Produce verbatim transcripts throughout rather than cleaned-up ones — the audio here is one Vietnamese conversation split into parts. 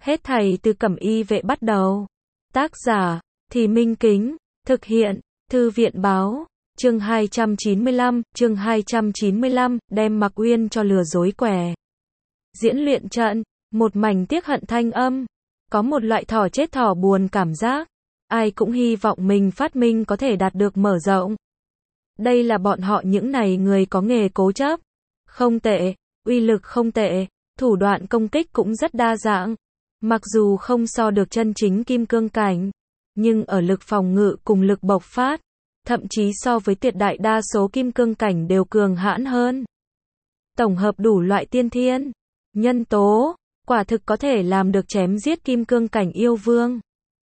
Hết thảy từ Cẩm Y Vệ bắt đầu. Tác giả, Thì Minh Kính, thực hiện, Thư viện báo, chương hai trăm chín mươi lăm, chương hai trăm chín mươi lăm, đem Mạc Uyên cho lừa dối què. Diễn luyện trận, một mảnh tiếc hận thanh âm, có một loại thỏ chết thỏ buồn cảm giác, ai cũng hy vọng mình phát minh có thể đạt được mở rộng. Đây là bọn họ những này người có nghề cố chấp. Không tệ, uy lực không tệ, thủ đoạn công kích cũng rất đa dạng. Mặc dù không so được chân chính kim cương cảnh, nhưng ở lực phòng ngự cùng lực bộc phát, thậm chí so với tuyệt đại đa số kim cương cảnh đều cường hãn hơn. Tổng hợp đủ loại tiên thiên, nhân tố, quả thực có thể làm được chém giết kim cương cảnh yêu vương.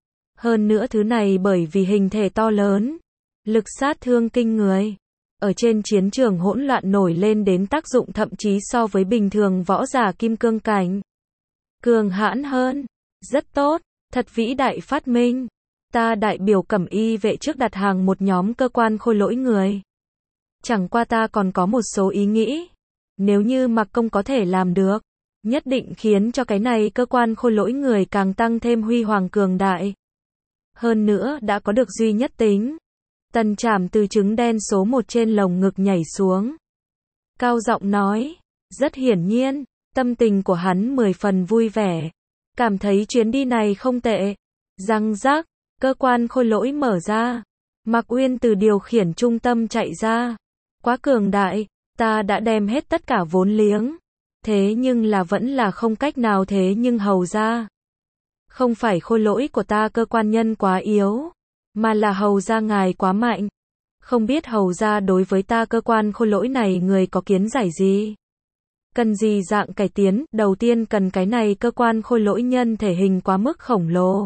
Hơn nữa thứ này bởi vì hình thể to lớn, lực sát thương kinh người, ở trên chiến trường hỗn loạn nổi lên đến tác dụng thậm chí so với bình thường võ giả kim cương cảnh cường hãn hơn. Rất tốt, thật vĩ đại phát minh. Ta đại biểu Cẩm Y Vệ trước đặt hàng một nhóm cơ quan khôi lỗi người. Chẳng qua ta còn có một số ý nghĩ. Nếu như Mạc Công có thể làm được, nhất định khiến cho cái này cơ quan khôi lỗi người càng tăng thêm huy hoàng cường đại. Hơn nữa đã có được duy nhất tính. Tần Trảm từ trứng đen số một trên lồng ngực nhảy xuống. Cao giọng nói, rất hiển nhiên, tâm tình của hắn mười phần vui vẻ. Cảm thấy chuyến đi này không tệ. Răng rắc, cơ quan khôi lỗi mở ra. Mạc Uyên từ điều khiển trung tâm chạy ra. Quá cường đại, ta đã đem hết tất cả vốn liếng. Thế nhưng là vẫn là không cách nào thế nhưng hầu ra. Không phải khôi lỗi của ta cơ quan nhân quá yếu, mà là hầu ra ngài quá mạnh. Không biết hầu ra đối với ta cơ quan khôi lỗi này người có kiến giải gì? Cần gì dạng cải tiến? Đầu tiên cần cái này cơ quan khôi lỗi nhân thể hình quá mức khổng lồ.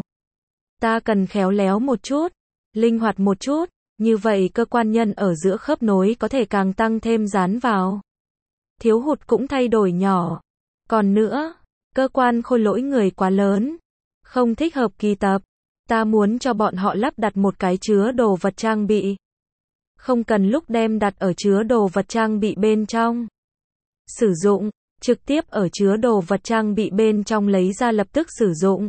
Ta cần khéo léo một chút, linh hoạt một chút, như vậy cơ quan nhân ở giữa khớp nối có thể càng tăng thêm dán vào. Thiếu hụt cũng thay đổi nhỏ. Còn nữa, cơ quan khôi lỗi người quá lớn, không thích hợp kỳ tập. Ta muốn cho bọn họ lắp đặt một cái chứa đồ vật trang bị. Không cần lúc đem đặt ở chứa đồ vật trang bị bên trong. Sử dụng, trực tiếp ở chứa đồ vật trang bị bên trong lấy ra lập tức sử dụng.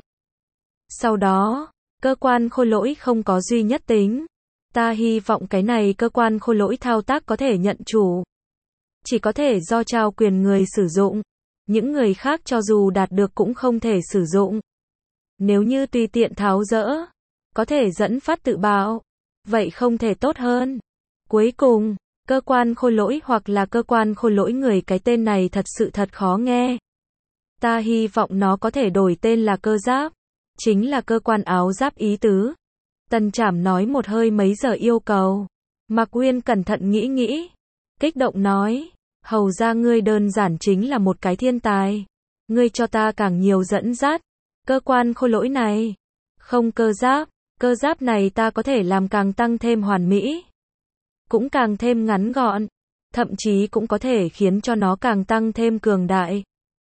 Sau đó, cơ quan khôi lỗi không có duy nhất tính. Ta hy vọng cái này cơ quan khôi lỗi thao tác có thể nhận chủ. Chỉ có thể do trao quyền người sử dụng. Những người khác cho dù đạt được cũng không thể sử dụng. Nếu như tùy tiện tháo dỡ, có thể dẫn phát tự bạo. Vậy không thể tốt hơn. Cuối cùng, cơ quan khôi lỗi hoặc là cơ quan khôi lỗi người, cái tên này thật sự thật khó nghe. Ta hy vọng nó có thể đổi tên là cơ giáp. Chính là cơ quan áo giáp ý tứ. Tần Trảm nói một hơi mấy giờ yêu cầu. Mạc Uyên cẩn thận nghĩ nghĩ. Kích động nói, hầu ra ngươi đơn giản chính là một cái thiên tài. Ngươi cho ta càng nhiều dẫn dắt. Cơ quan khôi lỗi này. Không cơ giáp. Cơ giáp này ta có thể làm càng tăng thêm hoàn mỹ. Cũng càng thêm ngắn gọn. Thậm chí cũng có thể khiến cho nó càng tăng thêm cường đại.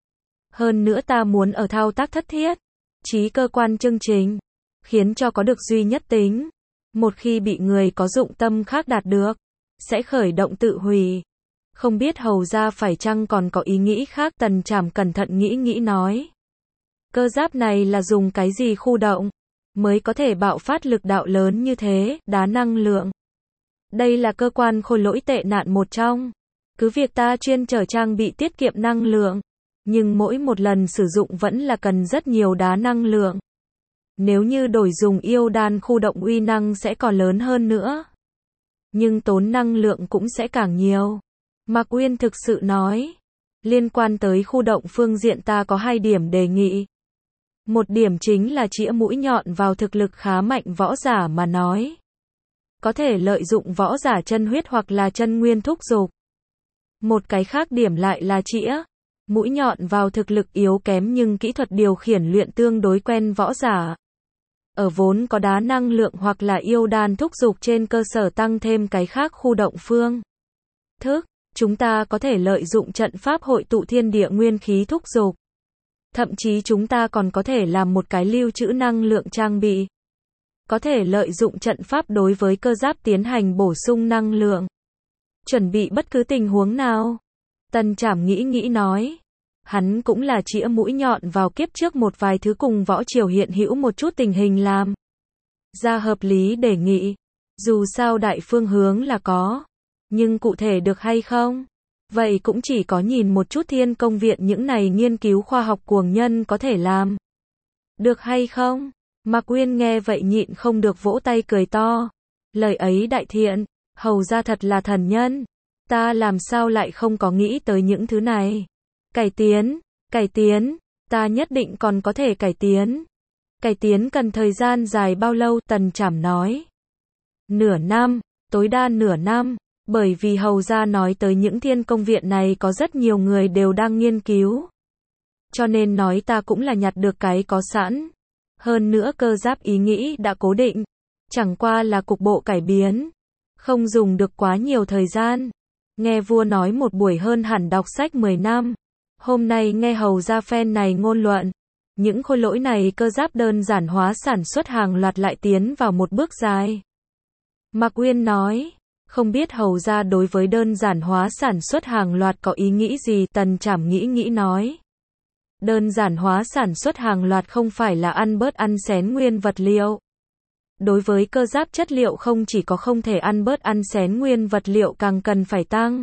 Hơn nữa ta muốn ở thao tác thất thiết. Chí cơ quan chương trình. Khiến cho có được duy nhất tính. Một khi bị người có dụng tâm khác đạt được. Sẽ khởi động tự hủy. Không biết hầu ra phải chăng còn có ý nghĩ khác? Tần Trảm cẩn thận nghĩ nghĩ nói. Cơ giáp này là dùng cái gì khu động mới có thể bạo phát lực đạo lớn như thế? Đá năng lượng. Đây là cơ quan khôi lỗi tệ nạn một trong. Cứ việc ta chuyên chở trang bị tiết kiệm năng lượng, nhưng mỗi một lần sử dụng vẫn là cần rất nhiều đá năng lượng. Nếu như đổi dùng yêu đan khu động uy năng sẽ còn lớn hơn nữa. Nhưng tốn năng lượng cũng sẽ càng nhiều. Mạc Uyên thực sự nói. Liên quan tới khu động phương diện ta có hai điểm đề nghị. Một điểm chính là chĩa mũi nhọn vào thực lực khá mạnh võ giả mà nói. Có thể lợi dụng võ giả chân huyết hoặc là chân nguyên thúc giục. Một cái khác điểm lại là chĩa mũi nhọn vào thực lực yếu kém nhưng kỹ thuật điều khiển luyện tương đối quen võ giả. Ở vốn có đá năng lượng hoặc là yêu đan thúc giục trên cơ sở tăng thêm cái khác khu động phương thức. Chúng ta có thể lợi dụng trận pháp hội tụ thiên địa nguyên khí thúc giục. Thậm chí chúng ta còn có thể làm một cái lưu trữ năng lượng trang bị. Có thể lợi dụng trận pháp đối với cơ giáp tiến hành bổ sung năng lượng. Chuẩn bị bất cứ tình huống nào. Tần Trảm nghĩ nghĩ nói. hắn cũng là chĩa mũi nhọn vào kiếp trước một vài thứ cùng võ triều hiện hữu một chút tình hình làm ra hợp lý đề nghị. Dù sao đại phương hướng là có, nhưng cụ thể được hay không? Vậy cũng chỉ có nhìn một chút Thiên Công Viện những này nghiên cứu khoa học cuồng nhân có thể làm được hay không? Mạc Uyên nghe vậy nhịn không được vỗ tay cười to. Lời ấy đại thiện, hầu ra thật là thần nhân. Ta làm sao lại không có nghĩ tới những thứ này? Cải tiến, cải tiến, ta nhất định còn có thể cải tiến. Cải tiến cần thời gian dài bao lâu? Tần Trảm nói. Nửa năm, tối đa nửa năm, bởi vì hầu ra nói tới những Thiên Công Viện này có rất nhiều người đều đang nghiên cứu. Cho nên nói ta cũng là nhặt được cái có sẵn. Hơn nữa cơ giáp ý nghĩ đã cố định, chẳng qua là cục bộ cải biến, không dùng được quá nhiều thời gian. Nghe vua nói một buổi hơn hẳn đọc sách mười năm. Hôm nay nghe hầu ra phen này ngôn luận, những khối lỗi này cơ giáp đơn giản hóa sản xuất hàng loạt lại tiến vào một bước dài. Mạc Uyên nói, không biết hầu ra đối với đơn giản hóa sản xuất hàng loạt có ý nghĩ gì? Tần Trảm nghĩ nghĩ nói. Đơn giản hóa sản xuất hàng loạt không phải là ăn bớt ăn xén nguyên vật liệu. Đối với cơ giáp chất liệu không chỉ có không thể ăn bớt ăn xén nguyên vật liệu càng cần phải tăng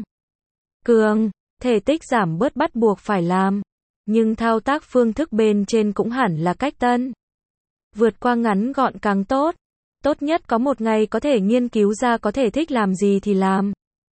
cường, thể tích giảm bớt bắt buộc phải làm. Nhưng thao tác phương thức bên trên cũng hẳn là cách tân. Vượt qua ngắn gọn càng tốt. Tốt nhất có một ngày có thể nghiên cứu ra có thể thích làm gì thì làm.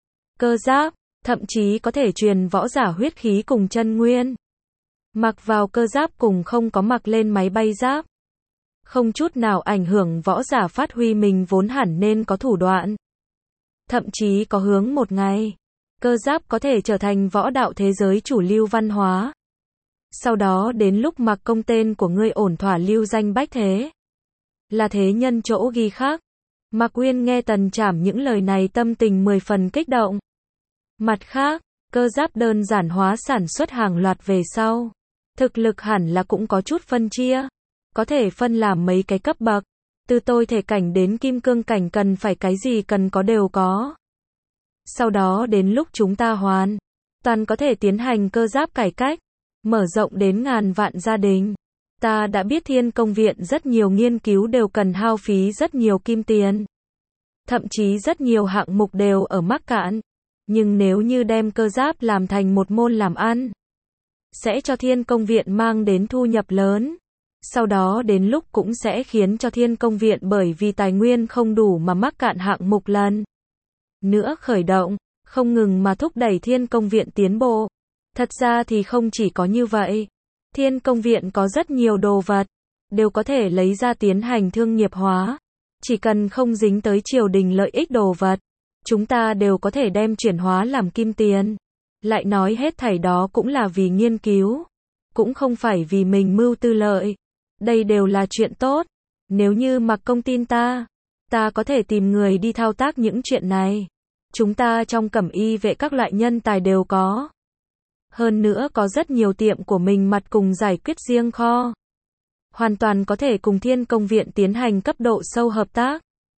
Cơ giáp, thậm chí có thể truyền võ giả huyết khí cùng chân nguyên. Mặc vào cơ giáp cùng không có mặc lên máy bay giáp. Không chút nào ảnh hưởng võ giả phát huy mình vốn hẳn nên có thủ đoạn. Thậm chí có hướng một ngày, cơ giáp có thể trở thành võ đạo thế giới chủ lưu văn hóa. Sau đó đến lúc mặc công tên của ngươi ổn thỏa lưu danh bách thế. Là thế nhân chỗ ghi khác. Mạc Uyên nghe Tần Trảm những lời này tâm tình mười phần kích động. Mặt khác, cơ giáp đơn giản hóa sản xuất hàng loạt về sau. Thực lực hẳn là cũng có chút phân chia. Có thể phân làm mấy cái cấp bậc. Từ tôi thể cảnh đến kim cương cảnh cần phải cái gì cần có đều có. Sau đó đến lúc chúng ta hoàn toàn có thể tiến hành cơ giáp cải cách. Mở rộng đến ngàn vạn gia đình. Ta đã biết Thiên Công Viện rất nhiều nghiên cứu đều cần hao phí rất nhiều kim tiền. Thậm chí rất nhiều hạng mục đều ở mắc cạn. Nhưng nếu như đem cơ giáp làm thành một môn làm ăn, sẽ cho Thiên Công Viện mang đến thu nhập lớn. Sau đó đến lúc cũng sẽ khiến cho Thiên Công Viện bởi vì tài nguyên không đủ mà mắc cạn hạng mục lần nữa khởi động, không ngừng mà thúc đẩy Thiên Công Viện tiến bộ. Thật ra thì không chỉ có như vậy. Thiên Công Viện có rất nhiều đồ vật, đều có thể lấy ra tiến hành thương nghiệp hóa. Chỉ cần không dính tới triều đình lợi ích đồ vật, chúng ta đều có thể đem chuyển hóa làm kim tiền. Lại nói hết thảy đó cũng là vì nghiên cứu, cũng không phải vì mình mưu tư lợi. Đây đều là chuyện tốt. Nếu như Mạc Công tin ta, ta có thể tìm người đi thao tác những chuyện này. Chúng ta trong cẩm y vệ các loại nhân tài đều có. Hơn nữa có rất nhiều tiệm của mình mặt cùng giải quyết riêng kho. Hoàn toàn có thể cùng Thiên Công Viện tiến hành cấp độ sâu hợp tác.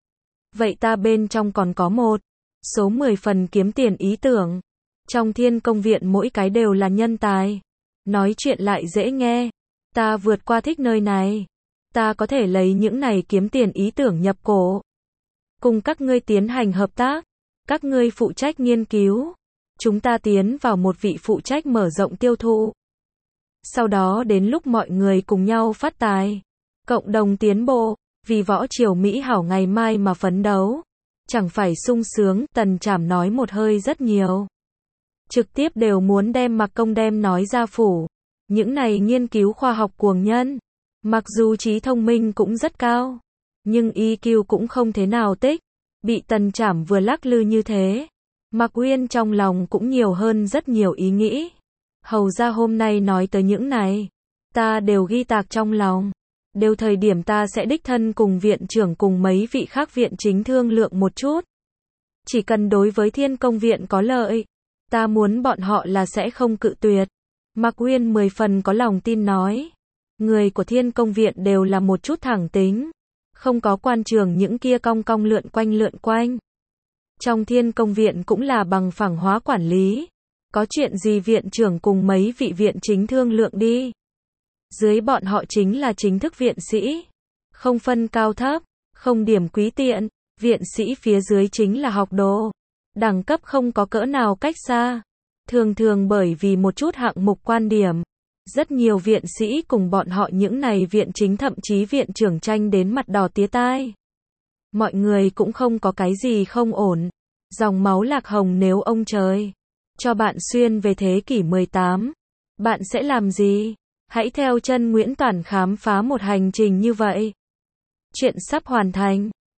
Vậy ta bên trong còn có một số mười phần kiếm tiền ý tưởng. Trong Thiên Công Viện mỗi cái đều là nhân tài. Nói chuyện lại dễ nghe. Ta vượt qua thích nơi này. Ta có thể lấy những này kiếm tiền ý tưởng nhập cổ. Cùng các ngươi tiến hành hợp tác. Các ngươi phụ trách nghiên cứu. Chúng ta tiến vào một vị phụ trách mở rộng tiêu thụ. Sau đó đến lúc mọi người cùng nhau phát tài. Cộng đồng tiến bộ. Vì võ triều Mỹ hảo ngày mai mà phấn đấu. Chẳng phải sung sướng. Tần Trảm nói một hơi rất nhiều. Trực tiếp đều muốn đem Mạc Công đem nói ra phủ. Những này nghiên cứu khoa học cuồng nhân. Mặc dù trí thông minh cũng rất cao. Nhưng i kiu cũng không thế nào tích. Bị Tần Trảm vừa lắc lư như thế. Mạc Uyên trong lòng cũng nhiều hơn rất nhiều ý nghĩ. Hầu ra hôm nay nói tới những này. Ta đều ghi tạc trong lòng. Đều thời điểm ta sẽ đích thân cùng viện trưởng cùng mấy vị khác viện chính thương lượng một chút. Chỉ cần đối với Thiên Công Viện có lợi. Ta muốn bọn họ là sẽ không cự tuyệt. Mạc Uyên mười phần có lòng tin nói. Người của Thiên Công Viện đều là một chút thẳng tính. Không có quan trường những kia cong cong lượn quanh lượn quanh. Trong Thiên Công Viện cũng là bằng phẳng hóa quản lý. Có chuyện gì viện trưởng cùng mấy vị viện chính thương lượng đi. Dưới bọn họ chính là chính thức viện sĩ. Không phân cao thấp, không điểm quý tiện. Viện sĩ phía dưới chính là học đồ. Đẳng cấp không có cỡ nào cách xa. Thường thường bởi vì một chút hạng mục quan điểm. Rất nhiều viện sĩ cùng bọn họ những này viện chính thậm chí viện trưởng tranh đến mặt đỏ tía tai. Mọi người cũng không có cái gì không ổn. Dòng máu lạc hồng nếu ông trời cho bạn xuyên về thế kỷ mười tám, bạn sẽ làm gì? Hãy theo chân Nguyễn Toản khám phá một hành trình như vậy. Chuyện sắp hoàn thành.